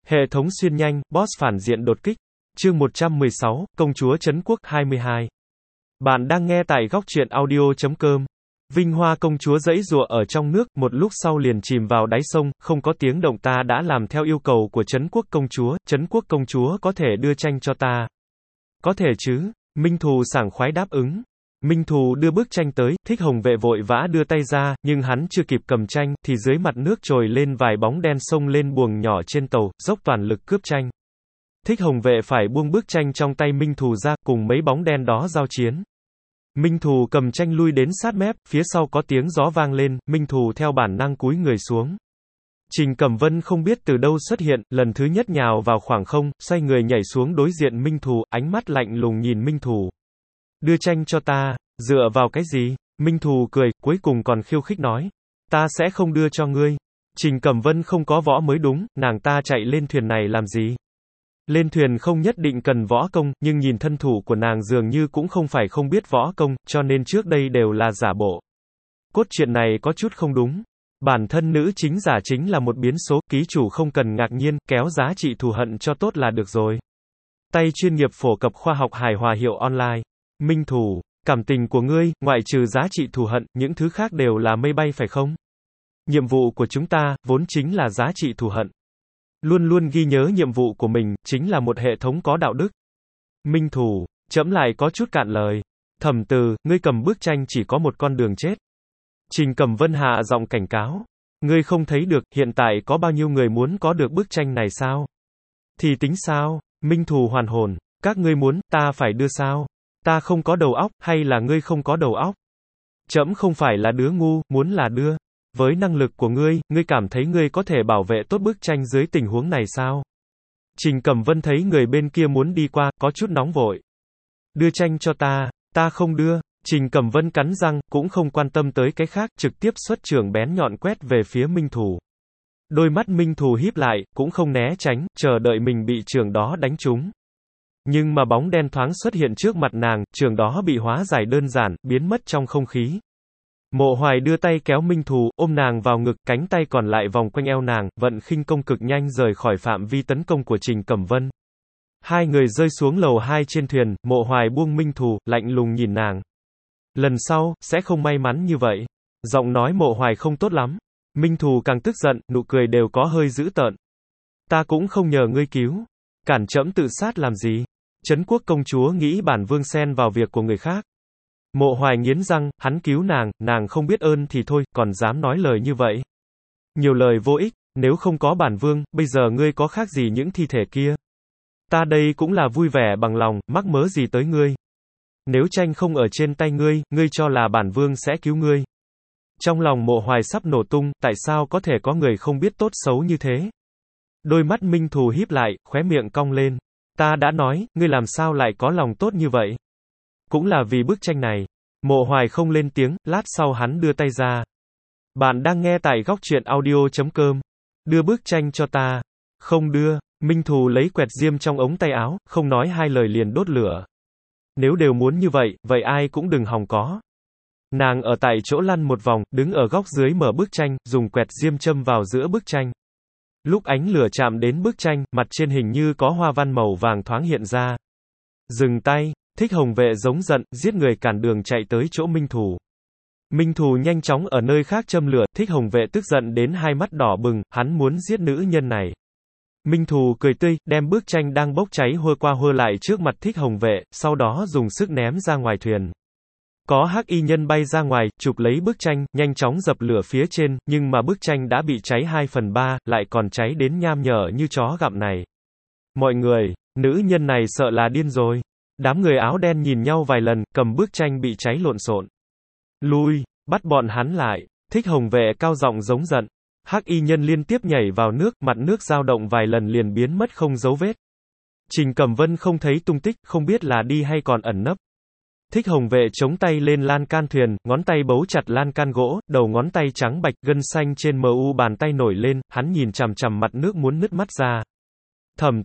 Hệ thống xuyên nhanh, boss phản diện đột kích. Chương 116, Công chúa Trấn Quốc 22. Bạn đang nghe tại góc truyện audio.com. Vinh Hoa công chúa giãy giụa ở trong nước, một lúc sau liền chìm vào đáy sông, không có tiếng động. Ta đã làm theo yêu cầu của Trấn Quốc công chúa có thể đưa tranh cho ta. Có thể chứ, Minh Thù sảng khoái đáp ứng. Minh Thù đưa bức tranh tới, Thích Hồng Vệ vội vã đưa tay ra, nhưng hắn chưa kịp cầm tranh, thì dưới mặt nước trồi lên vài bóng đen xông lên buồng nhỏ trên tàu, dốc toàn lực cướp tranh. Thích Hồng Vệ phải buông bức tranh trong tay Minh Thù ra, cùng mấy bóng đen đó giao chiến. Minh Thù cầm tranh lui đến sát mép, phía sau có tiếng gió vang lên, Minh Thù theo bản năng cúi người xuống. Trình Cẩm Vân không biết từ đâu xuất hiện, lần thứ nhất nhào vào khoảng không, xoay người nhảy xuống đối diện Minh Thù, ánh mắt lạnh lùng nhìn Minh Thù. Đưa tranh cho ta, dựa vào cái gì? Minh Thù cười, cuối cùng còn khiêu khích nói. Ta sẽ không đưa cho ngươi. Trình Cẩm Vân không có võ mới đúng, nàng ta chạy lên thuyền này làm gì? Lên thuyền không nhất định cần võ công, nhưng nhìn thân thủ của nàng dường như cũng không phải không biết võ công, cho nên trước đây đều là giả bộ. Cốt truyện này có chút không đúng. Bản thân nữ chính giả chính là một biến số, ký chủ không cần ngạc nhiên, kéo giá trị thù hận cho tốt là được rồi. Tay chuyên nghiệp phổ cập khoa học hài hòa hiệu online. Minh Thù, cảm tình của ngươi, ngoại trừ giá trị thù hận, những thứ khác đều là mây bay phải không? Nhiệm vụ của chúng ta, vốn chính là giá trị thù hận. Luôn luôn ghi nhớ nhiệm vụ của mình, chính là một hệ thống có đạo đức. Minh Thù, trẫm lại có chút cạn lời. Thẩm Từ, ngươi cầm bức tranh chỉ có một con đường chết. Trình Cẩm Vân hạ giọng cảnh cáo. Ngươi không thấy được, hiện tại có bao nhiêu người muốn có được bức tranh này sao? Thì tính sao? Minh Thù hoàn hồn. Các ngươi muốn, ta phải đưa sao? Ta không có đầu óc, hay là ngươi không có đầu óc? Trẫm không phải là đứa ngu, muốn là đưa. Với năng lực của ngươi, ngươi cảm thấy ngươi có thể bảo vệ tốt bức tranh dưới tình huống này sao? Trình Cẩm Vân thấy người bên kia muốn đi qua, có chút nóng vội. Đưa tranh cho ta không đưa. Trình Cẩm Vân cắn răng, cũng không quan tâm tới cái khác, trực tiếp xuất trường bén nhọn quét về phía Minh Thù. Đôi mắt Minh Thù híp lại, cũng không né tránh, chờ đợi mình bị trường đó đánh trúng. Nhưng mà bóng đen thoáng xuất hiện trước mặt nàng, trường đó bị hóa giải đơn giản, biến mất trong không khí. Mộ Hoài đưa tay kéo Minh Thù, ôm nàng vào ngực, cánh tay còn lại vòng quanh eo nàng, vận khinh công cực nhanh rời khỏi phạm vi tấn công của Trình Cẩm Vân. Hai người rơi xuống lầu 2 trên thuyền, Mộ Hoài buông Minh Thù, lạnh lùng nhìn nàng. Lần sau, sẽ không may mắn như vậy. Giọng nói Mộ Hoài không tốt lắm. Minh Thù càng tức giận, nụ cười đều có hơi dữ tợn. Ta cũng không nhờ ngươi cứu. Cản trẫm tự sát làm gì? Trấn Quốc công chúa nghĩ bản vương xen vào việc của người khác. Mộ Hoài nghiến răng, hắn cứu nàng không biết ơn thì thôi, còn dám nói lời như vậy. Nhiều lời vô ích, nếu không có bản vương, bây giờ ngươi có khác gì những thi thể kia. Ta đây cũng là vui vẻ bằng lòng, mắc mớ gì tới ngươi. Nếu tranh không ở trên tay ngươi, ngươi cho là bản vương sẽ cứu ngươi. Trong lòng Mộ Hoài sắp nổ tung, tại sao có thể có người không biết tốt xấu như thế? Đôi mắt Minh Thù híp lại, khóe miệng cong lên. Ta đã nói, ngươi làm sao lại có lòng tốt như vậy? Cũng là vì bức tranh này. Mộ Hoài không lên tiếng, lát sau hắn đưa tay ra. Bạn đang nghe tại góc truyện audio.com. Đưa bức tranh cho ta. Không đưa. Minh Thù lấy quẹt diêm trong ống tay áo, không nói hai lời liền đốt lửa. Nếu đều muốn như vậy, vậy ai cũng đừng hòng có. Nàng ở tại chỗ lăn một vòng, đứng ở góc dưới mở bức tranh, dùng quẹt diêm châm vào giữa bức tranh. Lúc ánh lửa chạm đến bức tranh, mặt trên hình như có hoa văn màu vàng thoáng hiện ra. Dừng tay. Thích Hồng Vệ giống giận, giết người cản đường chạy tới chỗ Minh Thù. Minh Thù nhanh chóng ở nơi khác châm lửa, Thích Hồng Vệ tức giận đến hai mắt đỏ bừng, hắn muốn giết nữ nhân này. Minh Thù cười tươi, đem bức tranh đang bốc cháy hơ qua hơ lại trước mặt Thích Hồng Vệ, sau đó dùng sức ném ra ngoài thuyền. Có hắc y nhân bay ra ngoài, chụp lấy bức tranh, nhanh chóng dập lửa phía trên, nhưng mà bức tranh đã bị cháy 2/3, lại còn cháy đến nham nhở như chó gặm này. Mọi người, nữ nhân này sợ là điên rồi. Đám người áo đen nhìn nhau vài lần, cầm bức tranh bị cháy lộn xộn. Lui, bắt bọn hắn lại. Thích Hồng Vệ cao giọng giống giận. Hắc y nhân liên tiếp nhảy vào nước, mặt nước dao động vài lần liền biến mất không dấu vết. Trình Cẩm Vân không thấy tung tích, không biết là đi hay còn ẩn nấp. Thích Hồng Vệ chống tay lên lan can thuyền, ngón tay bấu chặt lan can gỗ, đầu ngón tay trắng bạch, gân xanh trên mu bàn tay nổi lên, hắn nhìn chằm chằm mặt nước muốn nứt mắt ra. Thẩm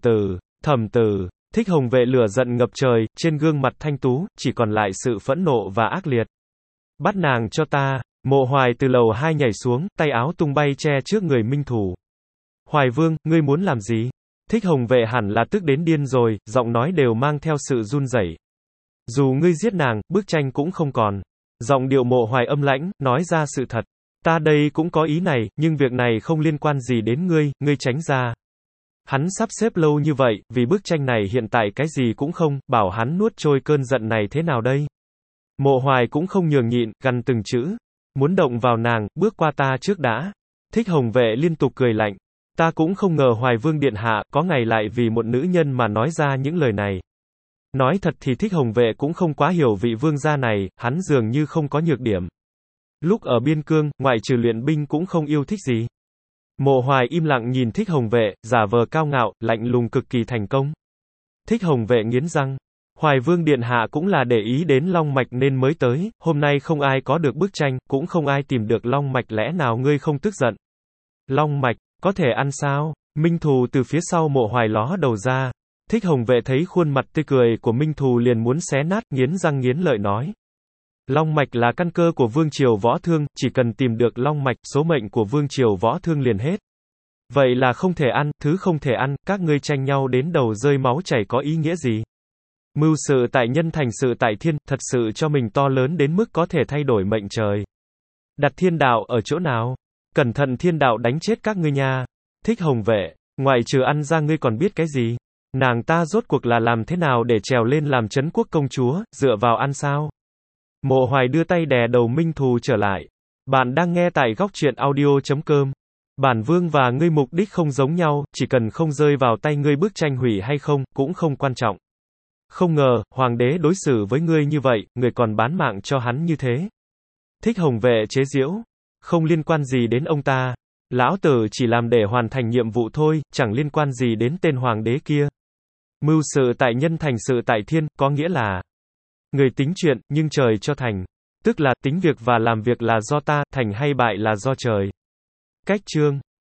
Từ. Thích Hồng Vệ lửa giận ngập trời, trên gương mặt thanh tú, chỉ còn lại sự phẫn nộ và ác liệt. Bắt nàng cho ta. Mộ Hoài từ lầu 2 nhảy xuống, tay áo tung bay che trước người Minh Thù. Hoài Vương, ngươi muốn làm gì? Thích Hồng Vệ hẳn là tức đến điên rồi, giọng nói đều mang theo sự run rẩy. Dù ngươi giết nàng, bức tranh cũng không còn. Giọng điệu Mộ Hoài âm lãnh, nói ra sự thật. Ta đây cũng có ý này, nhưng việc này không liên quan gì đến ngươi, ngươi tránh ra. Hắn sắp xếp lâu như vậy, vì bức tranh này hiện tại cái gì cũng không, bảo hắn nuốt trôi cơn giận này thế nào đây? Mộ Hoài cũng không nhường nhịn, gằn từng chữ. Muốn động vào nàng, bước qua ta trước đã. Thích Hồng Vệ liên tục cười lạnh. Ta cũng không ngờ Hoài Vương Điện Hạ, có ngày lại vì một nữ nhân mà nói ra những lời này. Nói thật thì Thích Hồng Vệ cũng không quá hiểu vị vương gia này, hắn dường như không có nhược điểm. Lúc ở biên cương, ngoại trừ luyện binh cũng không yêu thích gì. Mộ Hoài im lặng nhìn Thích Hồng Vệ, giả vờ cao ngạo, lạnh lùng cực kỳ thành công. Thích Hồng Vệ nghiến răng. Hoài Vương Điện Hạ cũng là để ý đến long mạch nên mới tới, hôm nay không ai có được bức tranh, cũng không ai tìm được long mạch, lẽ nào ngươi không tức giận? Long mạch, có thể ăn sao? Minh Thù từ phía sau Mộ Hoài ló đầu ra. Thích Hồng Vệ thấy khuôn mặt tươi cười của Minh Thù liền muốn xé nát, nghiến răng nghiến lợi nói. Long mạch là căn cơ của Vương Triều Võ Thương, chỉ cần tìm được long mạch, số mệnh của Vương Triều Võ Thương liền hết. Vậy là không thể ăn, thứ không thể ăn, các ngươi tranh nhau đến đầu rơi máu chảy có ý nghĩa gì? Mưu sự tại nhân thành sự tại thiên, thật sự cho mình to lớn đến mức có thể thay đổi mệnh trời. Đặt thiên đạo ở chỗ nào? Cẩn thận thiên đạo đánh chết các ngươi nha. Thích Hồng Vệ, ngoại trừ ăn ra ngươi còn biết cái gì? Nàng ta rốt cuộc là làm thế nào để trèo lên làm Trấn Quốc công chúa, dựa vào ăn sao? Mộ Hoài đưa tay đè đầu Minh Thù trở lại. Bạn đang nghe tại góc truyện audio.com. Bản vương và ngươi mục đích không giống nhau, chỉ cần không rơi vào tay ngươi bức tranh hủy hay không, cũng không quan trọng. Không ngờ, hoàng đế đối xử với ngươi như vậy, người còn bán mạng cho hắn như thế. Thích Hồng Vệ chế giễu. Không liên quan gì đến ông ta. Lão tử chỉ làm để hoàn thành nhiệm vụ thôi, chẳng liên quan gì đến tên hoàng đế kia. Mưu sự tại nhân thành sự tại thiên, có nghĩa là người tính chuyện, nhưng trời cho thành. Tức là, tính việc và làm việc là do ta, thành hay bại là do trời. Cách chương